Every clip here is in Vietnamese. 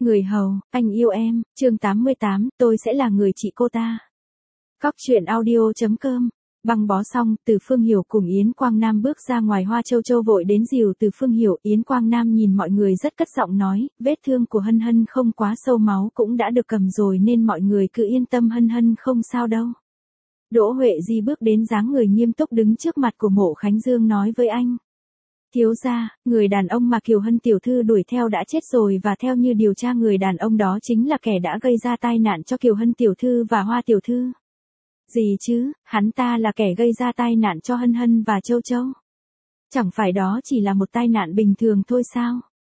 Người hầu, anh yêu em, chương 88, tôi sẽ là người chị cô ta. Cóc truyện audio.com. Băng bó xong, Từ Phương Hiểu cùng Yến Quang Nam bước ra ngoài. Hoa Châu Châu vội đến dìu Từ Phương Hiểu. Yến Quang Nam nhìn mọi người rất cất giọng nói, vết thương của Hân Hân không quá sâu, máu cũng đã được cầm rồi nên mọi người cứ yên tâm, Hân Hân không sao đâu. Đỗ Huệ Di bước đến, dáng người nghiêm túc đứng trước mặt của Mộ Khánh Dương nói với anh. Thiếu gia, người đàn ông mà Kiều Hân tiểu thư đuổi theo đã chết rồi, và theo như điều tra người đàn ông đó chính là kẻ đã gây ra tai nạn cho Kiều Hân tiểu thư và Hoa tiểu thư. Gì chứ, hắn ta là kẻ gây ra tai nạn cho Hân Hân và Châu Châu. Chẳng phải đó chỉ là một tai nạn bình thường thôi sao?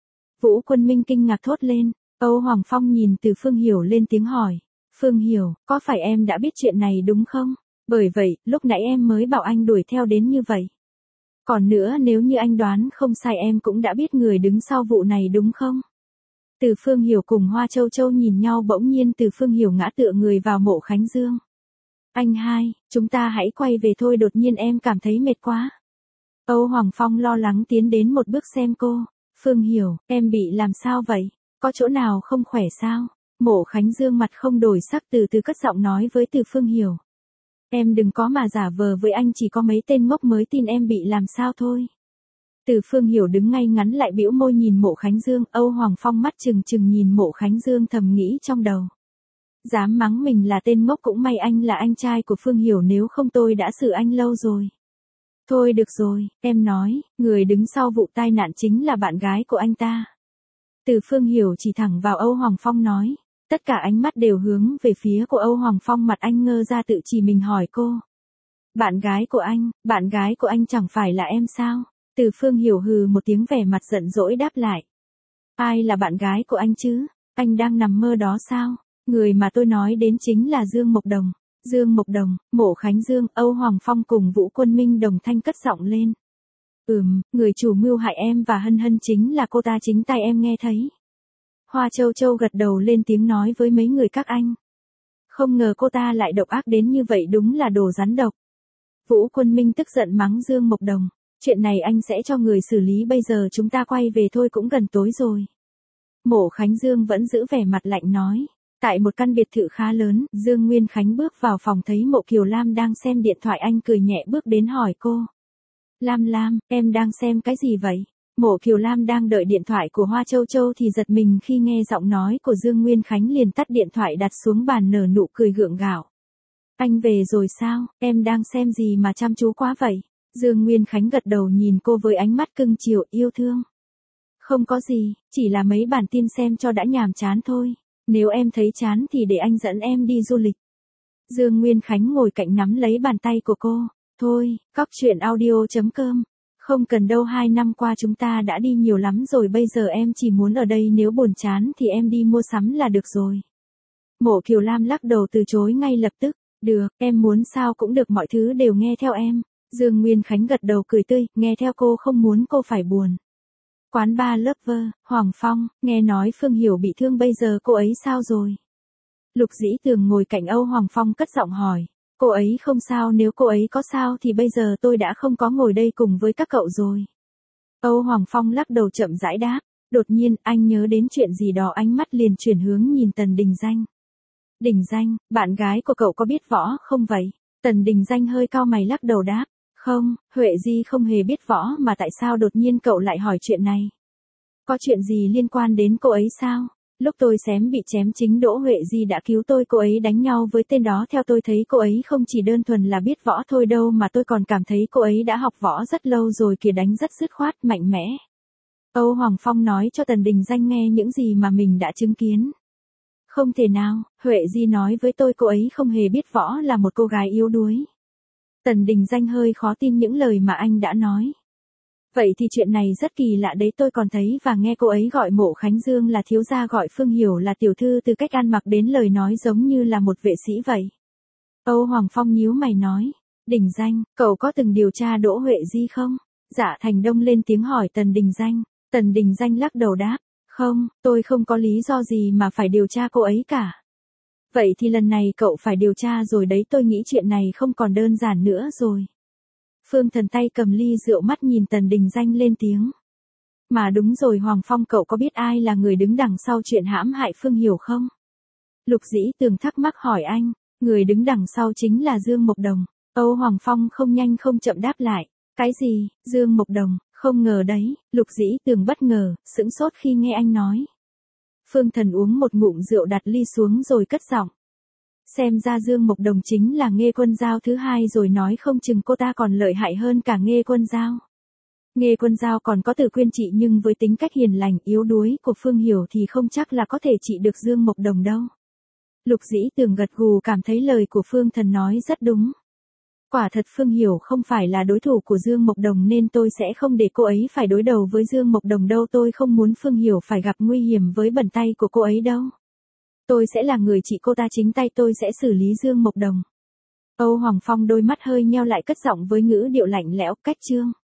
Vũ Quân Minh kinh ngạc thốt lên. Âu Hoàng Phong nhìn Từ Phương Hiểu lên tiếng hỏi. Phương Hiểu, có phải em đã biết chuyện này đúng không? Bởi vậy, lúc nãy em mới bảo anh đuổi theo đến như vậy. Còn nữa, nếu như anh đoán không sai, em cũng đã biết người đứng sau vụ này đúng không? Từ Phương Hiểu cùng Hoa Châu Châu nhìn nhau, bỗng nhiên Từ Phương Hiểu ngã tựa người vào Mộ Khánh Dương. Anh hai, chúng ta hãy quay về thôi, đột nhiên em cảm thấy mệt quá. Âu Hoàng Phong lo lắng tiến đến một bước xem cô. Phương Hiểu, em bị làm sao vậy? Có chỗ nào không khỏe sao? Mộ Khánh Dương mặt không đổi sắc từ từ cất giọng nói với Từ Phương Hiểu. Em đừng có mà giả vờ với anh, chỉ có mấy tên ngốc mới tin em bị làm sao thôi. Từ Phương Hiểu đứng ngay ngắn lại, bĩu môi nhìn Mộ Khánh Dương. Âu Hoàng Phong mắt trừng trừng nhìn Mộ Khánh Dương, thầm nghĩ trong đầu. Dám mắng mình là tên ngốc, cũng may anh là anh trai của Phương Hiểu, nếu không tôi đã xử anh lâu rồi. Thôi được rồi, em nói, người đứng sau vụ tai nạn chính là bạn gái của anh ta. Từ Phương Hiểu chỉ thẳng vào Âu Hoàng Phong nói. Tất cả ánh mắt đều hướng về phía của Âu Hoàng Phong, mặt anh ngơ ra, tự chỉ mình hỏi cô. Bạn gái của anh chẳng phải là em sao? Từ Phương Hiểu hừ một tiếng, vẻ mặt giận dỗi đáp lại. Ai là bạn gái của anh chứ? Anh đang nằm mơ đó sao? Người mà tôi nói đến chính là Dương Mộc Đồng. Dương Mộc Đồng, Mộ Khánh Dương, Âu Hoàng Phong cùng Vũ Quân Minh đồng thanh cất giọng lên. Người chủ mưu hại em và Hân Hân chính là cô ta, chính tay em nghe thấy. Hoa Châu Châu gật đầu lên tiếng nói với mấy người các anh. Không ngờ cô ta lại độc ác đến như vậy, đúng là đồ rắn độc. Vũ Quân Minh tức giận mắng Dương Mộc Đồng. Chuyện này anh sẽ cho người xử lý, bây giờ chúng ta quay về thôi, cũng gần tối rồi. Mộ Khánh Dương vẫn giữ vẻ mặt lạnh nói. Tại một căn biệt thự khá lớn, Dương Nguyên Khánh bước vào phòng thấy Mộ Kiều Lam đang xem điện thoại, anh cười nhẹ bước đến hỏi cô. Lam, em đang xem cái gì vậy? Mộ Kiều Lam đang đợi điện thoại của Hoa Châu Châu thì giật mình khi nghe giọng nói của Dương Nguyên Khánh, liền tắt điện thoại đặt xuống bàn, nở nụ cười gượng gạo. Anh về rồi sao, em đang xem gì mà chăm chú quá vậy? Dương Nguyên Khánh gật đầu nhìn cô với ánh mắt cưng chiều yêu thương. Không có gì, chỉ là mấy bản tin xem cho đã nhàm chán thôi. Nếu em thấy chán thì để anh dẫn em đi du lịch. Dương Nguyên Khánh ngồi cạnh nắm lấy bàn tay của cô. Thôi, cóc truyện audio.com. Không cần đâu, 2 năm qua chúng ta đã đi nhiều lắm rồi, bây giờ em chỉ muốn ở đây, nếu buồn chán thì em đi mua sắm là được rồi. Mộ Kiều Lam lắc đầu từ chối ngay lập tức. Được, em muốn sao cũng được, mọi thứ đều nghe theo em. Dương Nguyên Khánh gật đầu cười tươi, nghe theo cô, không muốn cô phải buồn. Quán bar Lover, Hoàng Phong, nghe nói Phương Hiểu bị thương, bây giờ cô ấy sao rồi? Lục Dĩ Tường ngồi cạnh Âu Hoàng Phong cất giọng hỏi. Cô ấy không sao, nếu cô ấy có sao thì bây giờ tôi đã không có ngồi đây cùng với các cậu rồi. Âu Hoàng Phong lắc đầu chậm rãi đáp. Đột nhiên, anh nhớ đến chuyện gì đó, ánh mắt liền chuyển hướng nhìn Tần Đình Danh. Đình Danh, bạn gái của cậu có biết võ không vậy? Tần Đình Danh hơi cau mày lắc đầu đáp. Không, Huệ Di không hề biết võ, mà tại sao đột nhiên cậu lại hỏi chuyện này? Có chuyện gì liên quan đến cô ấy sao? Lúc tôi xém bị chém, chính Đỗ Huệ Di đã cứu tôi, cô ấy đánh nhau với tên đó, theo tôi thấy cô ấy không chỉ đơn thuần là biết võ thôi đâu, mà tôi còn cảm thấy cô ấy đã học võ rất lâu rồi kìa, đánh rất dứt khoát, mạnh mẽ. Âu Hoàng Phong nói cho Tần Đình Danh nghe những gì mà mình đã chứng kiến. Không thể nào, Huệ Di nói với tôi cô ấy không hề biết võ, là một cô gái yếu đuối. Tần Đình Danh hơi khó tin những lời mà anh đã nói. Vậy thì chuyện này rất kỳ lạ đấy, tôi còn thấy và nghe cô ấy gọi Mộ Khánh Dương là thiếu gia, gọi Phương Hiểu là tiểu thư, từ cách ăn mặc đến lời nói giống như là một vệ sĩ vậy. Âu Hoàng Phong nhíu mày nói. Đình Danh, cậu có từng điều tra Đỗ Huệ Di không? Dạ Thành Đông lên tiếng hỏi Tần Đình Danh. Tần Đình Danh lắc đầu đáp. Không, tôi không có lý do gì mà phải điều tra cô ấy cả. Vậy thì lần này cậu phải điều tra rồi đấy, tôi nghĩ chuyện này không còn đơn giản nữa rồi. Phương Thần tay cầm ly rượu, mắt nhìn Tần Đình Danh lên tiếng. Mà đúng rồi Hoàng Phong, cậu có biết ai là người đứng đằng sau chuyện hãm hại Phương Hiểu không? Lục Dĩ Tường thắc mắc hỏi anh. Người đứng đằng sau chính là Dương Mộc Đồng. Âu Hoàng Phong không nhanh không chậm đáp lại. Cái gì, Dương Mộc Đồng, không ngờ đấy. Lục Dĩ Tường bất ngờ, sững sốt khi nghe anh nói. Phương Thần uống một ngụm rượu đặt ly xuống rồi cất giọng. Xem ra Dương Mộc Đồng chính là Nghê Quân Dao thứ hai rồi, nói không chừng cô ta còn lợi hại hơn cả Nghê Quân Dao. Nghê Quân Dao còn có Từ Quyên trị, nhưng với tính cách hiền lành yếu đuối của Phương Hiểu thì không chắc là có thể trị được Dương Mộc Đồng đâu. Lục Dĩ Tường gật gù, cảm thấy lời của Phương Thần nói rất đúng. Quả thật Phương Hiểu không phải là đối thủ của Dương Mộc Đồng, nên tôi sẽ không để cô ấy phải đối đầu với Dương Mộc Đồng đâu. Tôi không muốn Phương Hiểu phải gặp nguy hiểm với bàn tay của cô ấy đâu. Tôi sẽ là người trị cô ta, chính tay tôi sẽ xử lý Dương Mộc Đồng. Âu Hoàng Phong đôi mắt hơi nheo lại, cất giọng với ngữ điệu lạnh lẽo. Cách Trương